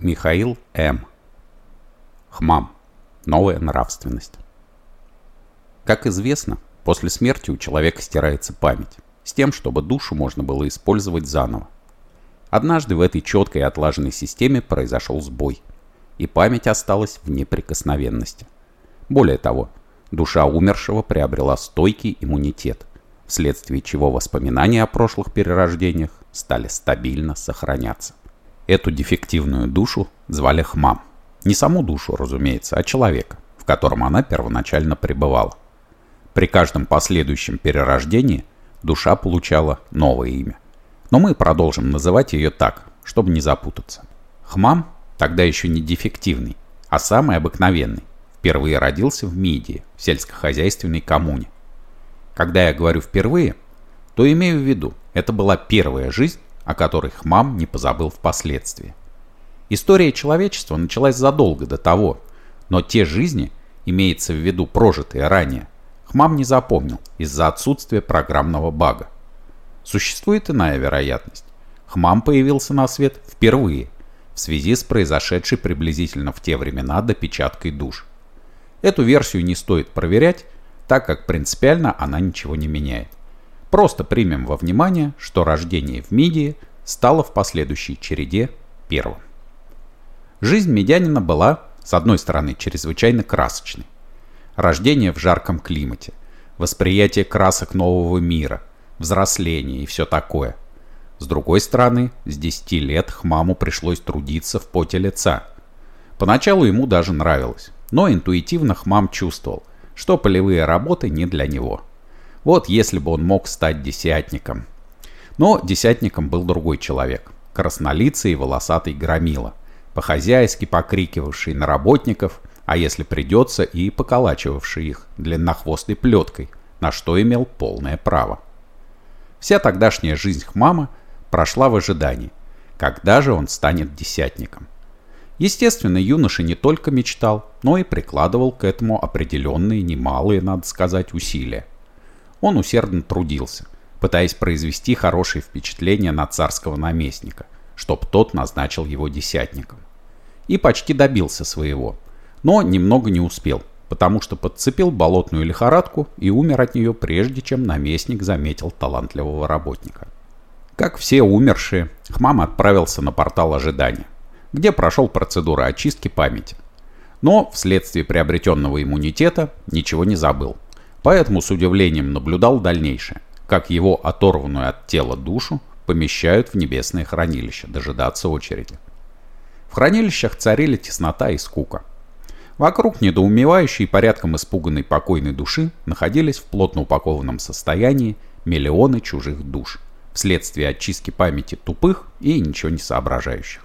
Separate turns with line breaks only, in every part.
Михаил М. Хмам. Новая нравственность. Как известно, после смерти у человека стирается память, с тем, чтобы душу можно было использовать заново. Однажды в этой четкой и отлаженной системе произошел сбой, и память осталась в неприкосновенности. Более того, душа умершего приобрела стойкий иммунитет, вследствие чего воспоминания о прошлых перерождениях стали стабильно сохраняться. Эту дефективную душу звали Хмам. Не саму душу, разумеется, а человека, в котором она первоначально пребывала. При каждом последующем перерождении душа получала новое имя. Но мы продолжим называть ее так, чтобы не запутаться. Хмам тогда еще не дефективный, а самый обыкновенный. Впервые родился в Мидии, в сельскохозяйственной коммуне. Когда я говорю «впервые», то имею в виду, это была первая жизнь, о которой Хмам не позабыл впоследствии. История человечества началась задолго до того, но те жизни, имеется в виду прожитые ранее, Хмам не запомнил из-за отсутствия программного бага. Существует иная вероятность. Хмам появился на свет впервые, в связи с произошедшей приблизительно в те времена допечаткой душ. Эту версию не стоит проверять, так как принципиально она ничего не меняет. Просто примем во внимание, что рождение в Мидии стало в последующей череде первым. Жизнь мидянина была, с одной стороны, чрезвычайно красочной. Рождение в жарком климате, восприятие красок нового мира, взросление и все такое. С другой стороны, с 10 лет Хмаму пришлось трудиться в поте лица. Поначалу ему даже нравилось, но интуитивно Хмам чувствовал, что полевые работы не для него. Вот если бы он мог стать десятником. Но десятником был другой человек, краснолицый и волосатый громила, по-хозяйски покрикивавший на работников, а если придется, и поколачивавший их длиннохвостой плеткой, на что имел полное право. Вся тогдашняя жизнь Хмама прошла в ожидании, когда же он станет десятником. Естественно, юноша не только мечтал, но и прикладывал к этому определенные, немалые, надо сказать, усилия. Он усердно трудился, пытаясь произвести хорошее впечатление на царского наместника, чтоб тот назначил его десятником. И почти добился своего, но немного не успел, потому что подцепил болотную лихорадку и умер от нее, прежде чем наместник заметил талантливого работника. Как все умершие, Хмам отправился на портал ожидания, где прошел процедуру очистки памяти. Но вследствие приобретенного иммунитета ничего не забыл. Поэтому с удивлением наблюдал дальнейшее, как его оторванную от тела душу помещают в небесное хранилище дожидаться очереди. В хранилищах царили теснота и скука. Вокруг недоумевающей и порядком испуганной покойной души находились в плотно упакованном состоянии миллионы чужих душ, вследствие очистки памяти тупых и ничего не соображающих.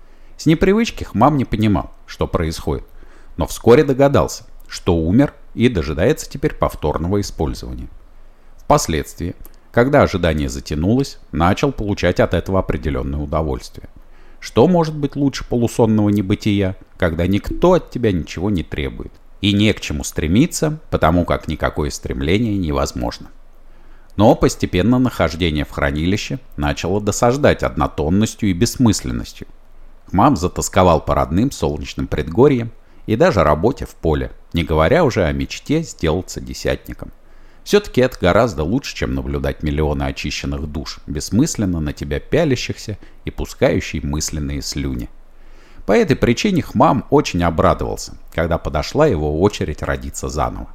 С непривычки Хмам не понимал, что происходит, но вскоре догадался, что умер и дожидается теперь повторного использования. Впоследствии, когда ожидание затянулось, начал получать от этого определенное удовольствие. Что может быть лучше полусонного небытия, когда никто от тебя ничего не требует, и не к чему стремиться, потому как никакое стремление невозможно. Но постепенно нахождение в хранилище начало досаждать однотонностью и бессмысленностью. Хмам затосковал по родным солнечным предгорьям и даже работе в поле, не говоря уже о мечте сделаться десятником. Все-таки это гораздо лучше, чем наблюдать миллионы очищенных душ, бессмысленно на тебя пялящихся и пускающих мысленные слюни. По этой причине Хмам очень обрадовался, когда подошла его очередь родиться заново.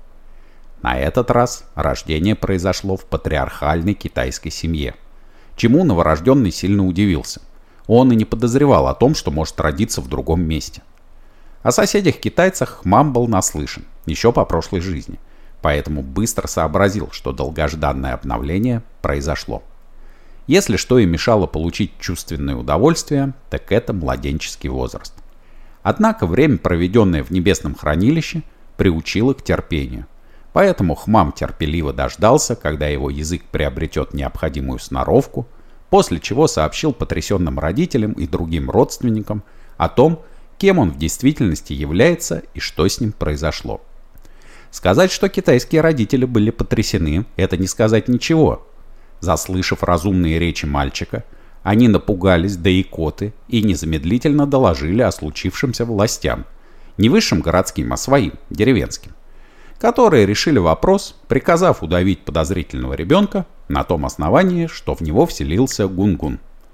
На этот раз рождение произошло в патриархальной китайской семье, чему новорожденный сильно удивился. Он и не подозревал о том, что может родиться в другом месте. О соседях-китайцах Хмам был наслышан, еще по прошлой жизни, поэтому быстро сообразил, что долгожданное обновление произошло. Если что и мешало получить чувственное удовольствие, так это младенческий возраст. Однако время, проведенное в небесном хранилище, приучило к терпению. Поэтому Хмам терпеливо дождался, когда его язык приобретет необходимую сноровку, после чего сообщил потрясенным родителям и другим родственникам о том, кем он в действительности является и что с ним произошло. Сказать, что китайские родители были потрясены, это не сказать ничего. Заслышав разумные речи мальчика, Они напугались до икоты и незамедлительно доложили о случившемся властям, не высшим городским, а своим, деревенским, которые решили вопрос, приказав удавить подозрительного ребенка на том основании, что в него вселился Гунгун.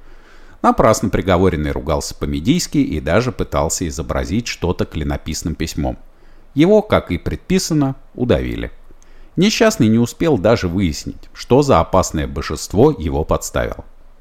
Напрасно приговоренный ругался по-медийски и даже пытался изобразить что-то клинописным письмом. Его, как и предписано, удавили. Несчастный не успел даже выяснить, что за опасное божество его подставило.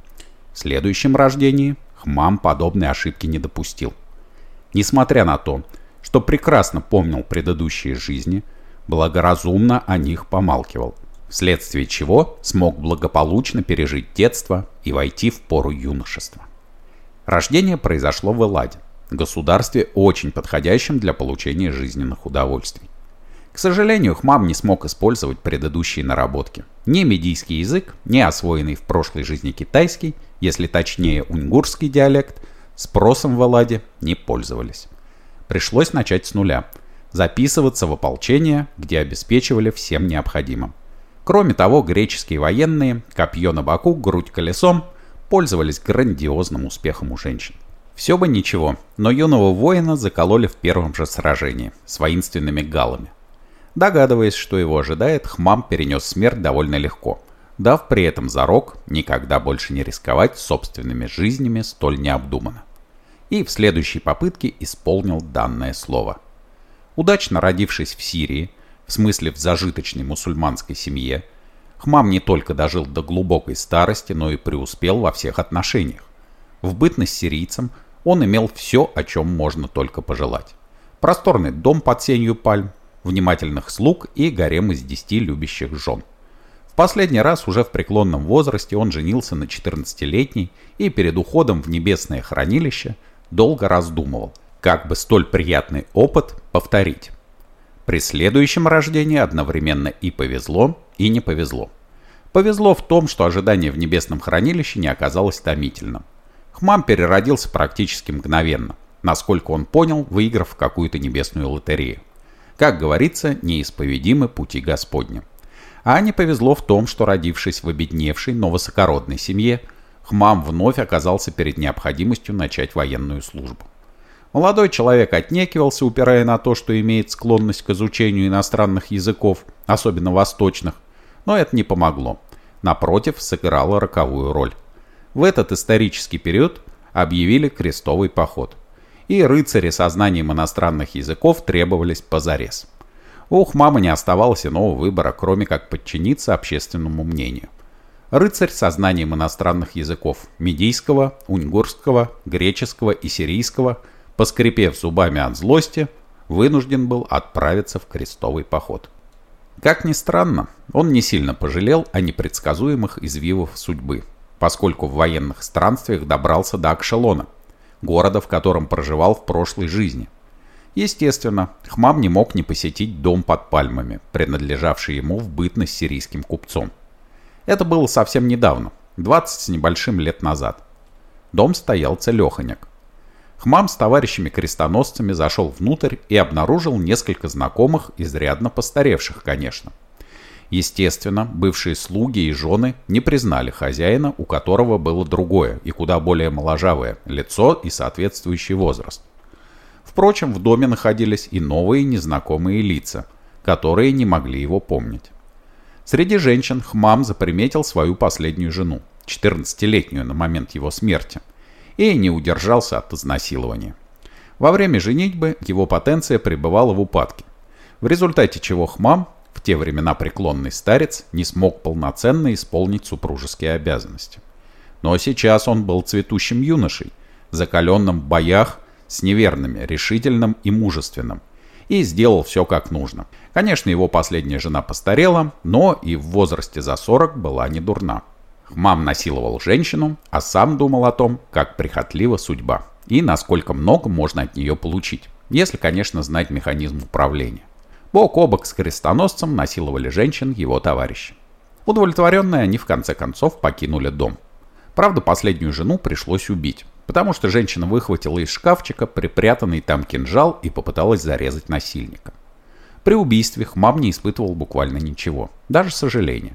В следующем рождении Хмам подобной ошибки не допустил. Несмотря на то, что прекрасно помнил предыдущие жизни, благоразумно о них помалкивал, вследствие чего смог благополучно пережить детство и войти в пору юношества. Рождение произошло в Элладе, государстве, очень подходящем для получения жизненных удовольствий. К сожалению, Хмам не смог использовать предыдущие наработки. Ни медийский язык, ни освоенный в прошлой жизни китайский, если точнее уйгурский диалект, спросом в Элладе не пользовались. Пришлось начать с нуля, записываться в ополчение, где обеспечивали всем необходимым. Кроме того, греческие военные, копье на боку, грудь колесом, пользовались грандиозным успехом у женщин. Все бы ничего, но юного воина закололи в первом же сражении с воинственными галлами. Догадываясь, что его ожидает, Хмам перенес смерть довольно легко, дав при этом зарок никогда больше не рисковать собственными жизнями столь необдуманно. И в следующей попытке исполнил данное слово. Удачно родившись в Сирии, в смысле в зажиточной мусульманской семье, Хмам не только дожил до глубокой старости, но и преуспел во всех отношениях. В бытность сирийцем он имел все, о чем можно только пожелать. Просторный дом под сенью пальм, внимательных слуг и гарем из 10 любящих жен. В последний раз уже в преклонном возрасте он женился на 14-летней и перед уходом в небесное хранилище долго раздумывал, как бы столь приятный опыт повторить. При следующем рождении одновременно и повезло, и не повезло. Повезло в том, что ожидание в небесном хранилище не оказалось томительным. Хмам переродился практически мгновенно, насколько он понял, выиграв какую-то небесную лотерею. Как говорится, неисповедимы пути Господни. А не повезло в том, что, родившись в обедневшей, но высокородной семье, Хмам вновь оказался перед необходимостью начать военную службу. Молодой человек отнекивался, упирая на то, что имеет склонность к изучению иностранных языков, особенно восточных, но это не помогло. Напротив, сыграло роковую роль. В этот исторический период объявили крестовый поход. И рыцари со знанием иностранных языков требовались позарез. У Хмама не оставалось иного выбора, кроме как подчиниться общественному мнению. Рыцарь со знанием иностранных языков медийского, уйгурского, греческого и сирийского, поскрипев зубами от злости, вынужден был отправиться в крестовый поход. Как ни странно, он не сильно пожалел о непредсказуемых извивах судьбы, поскольку в военных странствиях добрался до Акшелона, города, в котором проживал в прошлой жизни. Естественно, Хмам не мог не посетить дом под пальмами, принадлежавший ему в бытность сирийским купцом. Это было совсем недавно, 20 с небольшим лет назад. Дом стоял целеханяк. Хмам с товарищами-крестоносцами зашел внутрь и обнаружил несколько знакомых, изрядно постаревших, конечно. Естественно, бывшие слуги и жены не признали хозяина, у которого было другое и куда более моложавое лицо и соответствующий возраст. Впрочем, в доме находились и новые незнакомые лица, которые не могли его помнить. Среди женщин Хмам заприметил свою последнюю жену, 14-летнюю на момент его смерти, и не удержался от изнасилования. Во время женитьбы его потенция пребывала в упадке, в результате чего Хмам, в те времена преклонный старец, не смог полноценно исполнить супружеские обязанности. Но сейчас он был цветущим юношей, закаленным в боях, с неверными, решительным и мужественным, и сделал все как нужно. Конечно, его последняя жена постарела, но и в возрасте за 40 была не дурна. Хмам насиловал женщину, а сам думал о том, как прихотлива судьба и насколько много можно от нее получить, если, конечно, знать механизм управления. Бок о бок с крестоносцем насиловали женщин его товарищи. Удовлетворенные, они в конце концов покинули дом. Правда, последнюю жену пришлось убить, потому что женщина выхватила из шкафчика припрятанный там кинжал и попыталась зарезать насильника. При убийстве Хмам не испытывал буквально ничего, даже сожаления.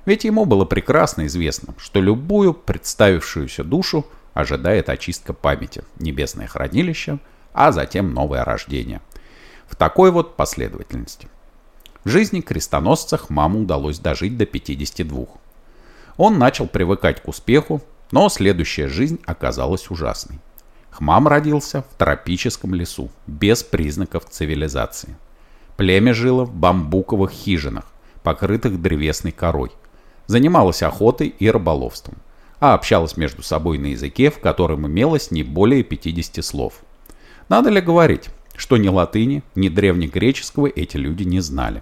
Ведь ему было прекрасно известно, что любую представившуюся душу ожидает очистка памяти, небесное хранилище, а затем новое рождение. В такой вот последовательности. В жизни крестоносца Хмаму удалось дожить до 52. Он начал привыкать к успеху, но следующая жизнь оказалась ужасной. Хмам родился в тропическом лесу, без признаков цивилизации. Племя жило в бамбуковых хижинах, покрытых древесной корой. Занималось охотой и рыболовством, а общалось между собой на языке, в котором имелось не более 50 слов. Надо ли говорить, что ни латыни, ни древнегреческого эти люди не знали.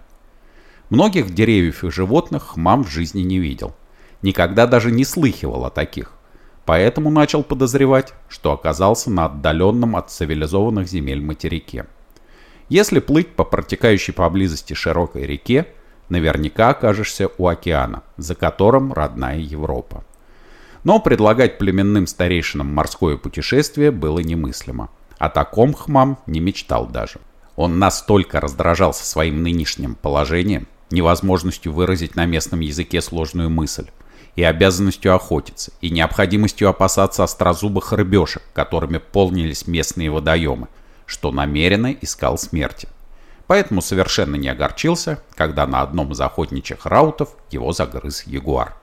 Многих деревьев и животных Хмам в жизни не видел. Никогда даже не слыхивал о таких. Поэтому начал подозревать, что оказался на отдаленном от цивилизованных земель материке. Если плыть по протекающей поблизости широкой реке, наверняка окажешься у океана, за которым родная Европа. Но предлагать племенным старейшинам морское путешествие было немыслимо. О таком Хмам не мечтал даже. Он настолько раздражался своим нынешним положением, невозможностью выразить на местном языке сложную мысль, и обязанностью охотиться, и необходимостью опасаться острозубых рыбешек, которыми полнились местные водоемы, что намеренно искал смерти. Поэтому совершенно не огорчился, когда на одном из охотничьих раутов его загрыз ягуар.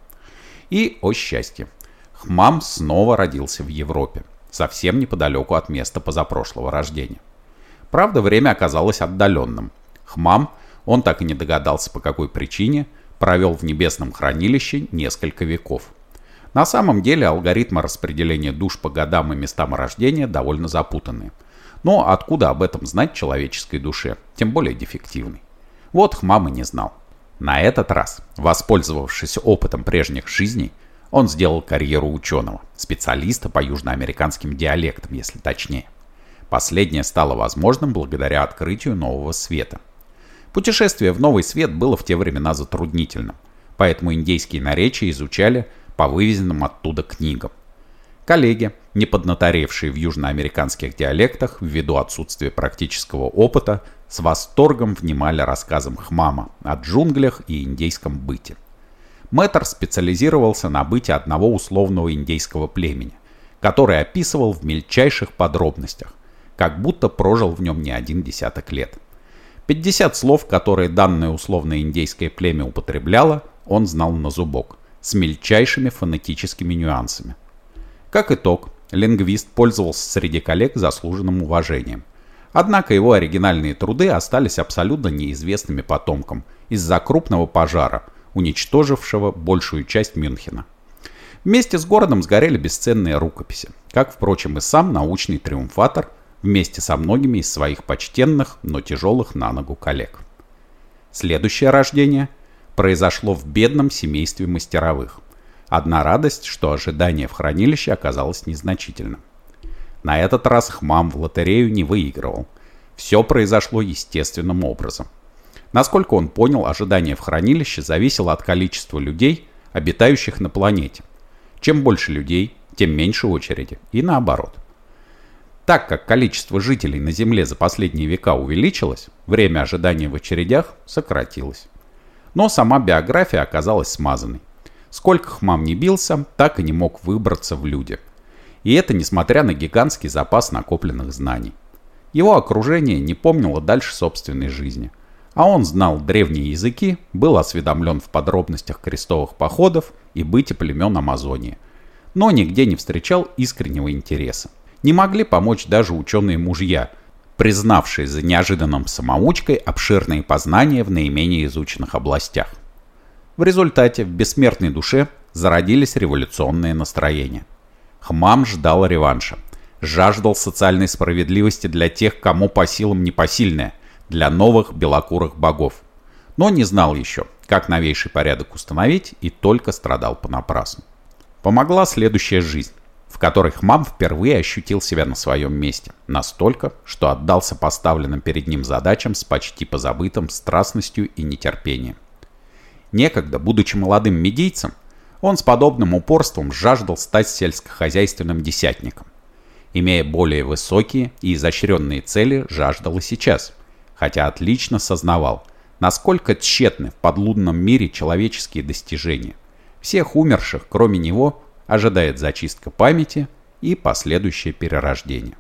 И, о счастье, Хмам снова родился в Европе, совсем неподалеку от места позапрошлого рождения. Правда, время оказалось отдаленным. Хмам, он так и не догадался по какой причине, провел в небесном хранилище несколько веков. На самом деле алгоритмы распределения душ по годам и местам рождения довольно запутанные. Но откуда об этом знать человеческой душе, тем более дефективной? Вот Хмам и не знал. На этот раз, воспользовавшись опытом прежних жизней, он сделал карьеру ученого, специалиста по южноамериканским диалектам, если точнее. Последнее стало возможным благодаря открытию нового света. Путешествие в новый свет было в те времена затруднительным, поэтому индейские наречия изучали по вывезенным оттуда книгам. Коллеги, не поднаторевшие в южноамериканских диалектах ввиду отсутствия практического опыта, с восторгом внимали рассказам Хмама о джунглях и индейском быте. Мэтр специализировался на быте одного условного индейского племени, который описывал в мельчайших подробностях, как будто прожил в нем не один десяток лет. 50 слов, которые данное условное индейское племя употребляло, он знал на зубок, с мельчайшими фонетическими нюансами. Как итог, лингвист пользовался среди коллег заслуженным уважением. Однако его оригинальные труды остались абсолютно неизвестными потомкам из-за крупного пожара, уничтожившего большую часть Мюнхена. Вместе с городом сгорели бесценные рукописи, как, впрочем, и сам научный триумфатор, вместе со многими из своих почтенных, но тяжелых на ногу коллег. Следующее рождение произошло в бедном семействе мастеровых. Одна радость, что ожидание в хранилище оказалось незначительным. На этот раз Хмам в лотерею не выигрывал. Все произошло естественным образом. Насколько он понял, ожидание в хранилище зависело от количества людей, обитающих на планете. Чем больше людей, тем меньше очереди, и наоборот. Так как количество жителей на Земле за последние века увеличилось, время ожидания в очередях сократилось. Но сама биография оказалась смазанной. Сколько Хмам не бился, так и не мог выбраться в люди. И это несмотря на гигантский запас накопленных знаний. Его окружение не помнило дальше собственной жизни. А он знал древние языки, был осведомлен в подробностях крестовых походов и быте племен Амазонии. Но нигде не встречал искреннего интереса. Не могли помочь даже ученые-мужья, признавшие за неожиданным самоучкой обширные познания в наименее изученных областях. В результате в бессмертной душе зародились революционные настроения. Хмам ждал реванша, жаждал социальной справедливости для тех, кому по силам непосильное, для новых белокурых богов. Но не знал еще, как новейший порядок установить, и только страдал понапрасну. Помогла следующая жизнь, в которой Хмам впервые ощутил себя на своем месте, настолько, что отдался поставленным перед ним задачам с почти позабытым страстностью и нетерпением. Некогда, будучи молодым медийцем, он с подобным упорством жаждал стать сельскохозяйственным десятником. Имея более высокие и изощренные цели, жаждал и сейчас, хотя отлично сознавал, насколько тщетны в подлунном мире человеческие достижения. Всех умерших, кроме него, ожидает зачистка памяти и последующее перерождение.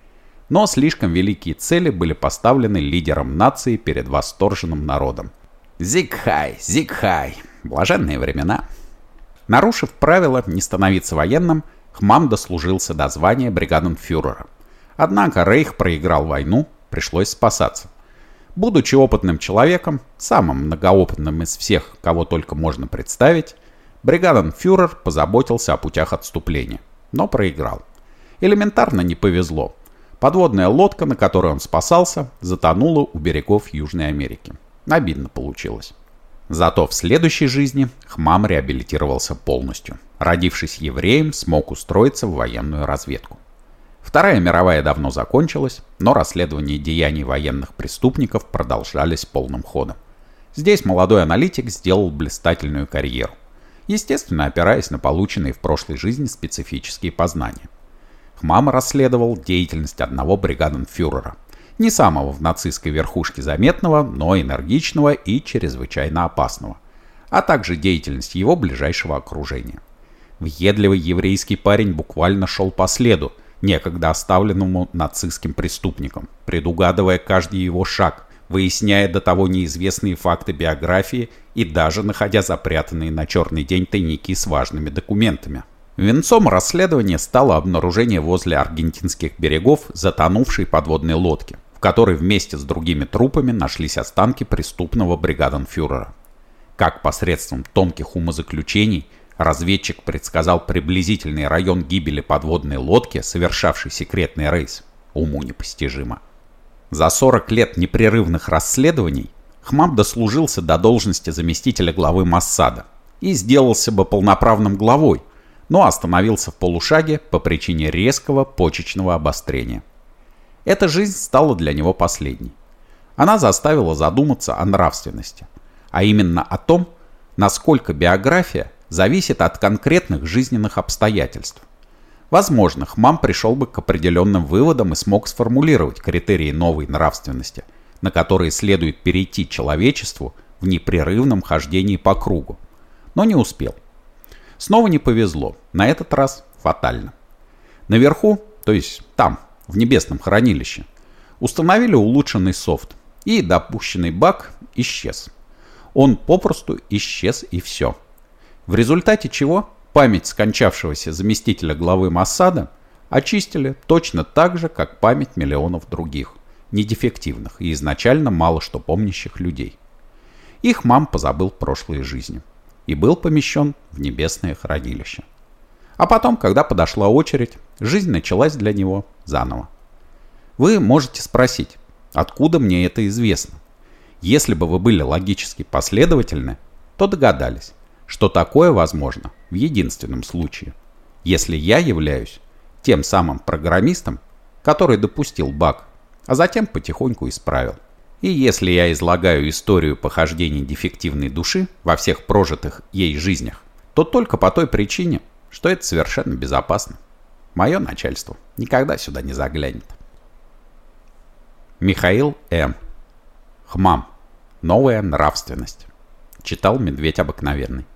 Но слишком великие цели были поставлены лидером нации перед восторженным народом. Зигхай, Зигхай, блаженные времена. Нарушив правило не становиться военным, Хмам дослужился до звания бригаденфюрера. Однако Рейх проиграл войну, пришлось спасаться. Будучи опытным человеком, самым многоопытным из всех, кого только можно представить, бригаденфюрер позаботился о путях отступления, но проиграл. Элементарно не повезло. Подводная лодка, на которой он спасался, затонула у берегов Южной Америки. Обидно получилось. Зато в следующей жизни Хмам реабилитировался полностью. Родившись евреем, смог устроиться в военную разведку. Вторая мировая давно закончилась, но расследования деяний военных преступников продолжались полным ходом. Здесь молодой аналитик сделал блистательную карьеру, естественно, опираясь на полученные в прошлой жизни специфические познания. Хмам расследовал деятельность одного бригаденфюрера, не самого в нацистской верхушке заметного, но энергичного и чрезвычайно опасного, а также деятельность его ближайшего окружения. Въедливый еврейский парень буквально шел по следу, некогда оставленному нацистским преступником, предугадывая каждый его шаг, выясняя до того неизвестные факты биографии и даже находя запрятанные на черный день тайники с важными документами. Венцом расследования стало обнаружение возле аргентинских берегов затонувшей подводной лодки, в которой вместе с другими трупами нашлись останки преступного бригаденфюрера. Как посредством тонких умозаключений разведчик предсказал приблизительный район гибели подводной лодки, совершавшей секретный рейс, уму непостижимо. За 40 лет непрерывных расследований Хмам дослужился до должности заместителя главы Моссада и сделался бы полноправным главой, но остановился в полушаге по причине резкого почечного обострения. Эта жизнь стала для него последней. Она заставила задуматься о нравственности, а именно о том, насколько биография зависит от конкретных жизненных обстоятельств. Возможно, Хмам пришел бы к определенным выводам и смог сформулировать критерии новой нравственности, на которые следует перейти человечеству в непрерывном хождении по кругу, но не успел. Снова не повезло, на этот раз фатально. Наверху, то есть там, в небесном хранилище, установили улучшенный софт, и допущенный баг исчез. Он попросту исчез и все. В результате чего память скончавшегося заместителя главы Моссада очистили точно так же, как память миллионов других, недефективных и изначально мало что помнящих людей. Их Хмам позабыл прошлые жизни и был помещен в небесное хранилище. А потом, когда подошла очередь, жизнь началась для него заново. Вы можете спросить, откуда мне это известно? Если бы вы были логически последовательны, то догадались, что такое возможно в единственном случае, если я являюсь тем самым программистом, который допустил баг, а затем потихоньку исправил. И если я излагаю историю похождений дефективной души во всех прожитых ей жизнях, то только по той причине, что это совершенно безопасно. Мое начальство никогда сюда не заглянет. Михаил М. Хмам. Новая нравственность. Читал Медведь Обыкновенный.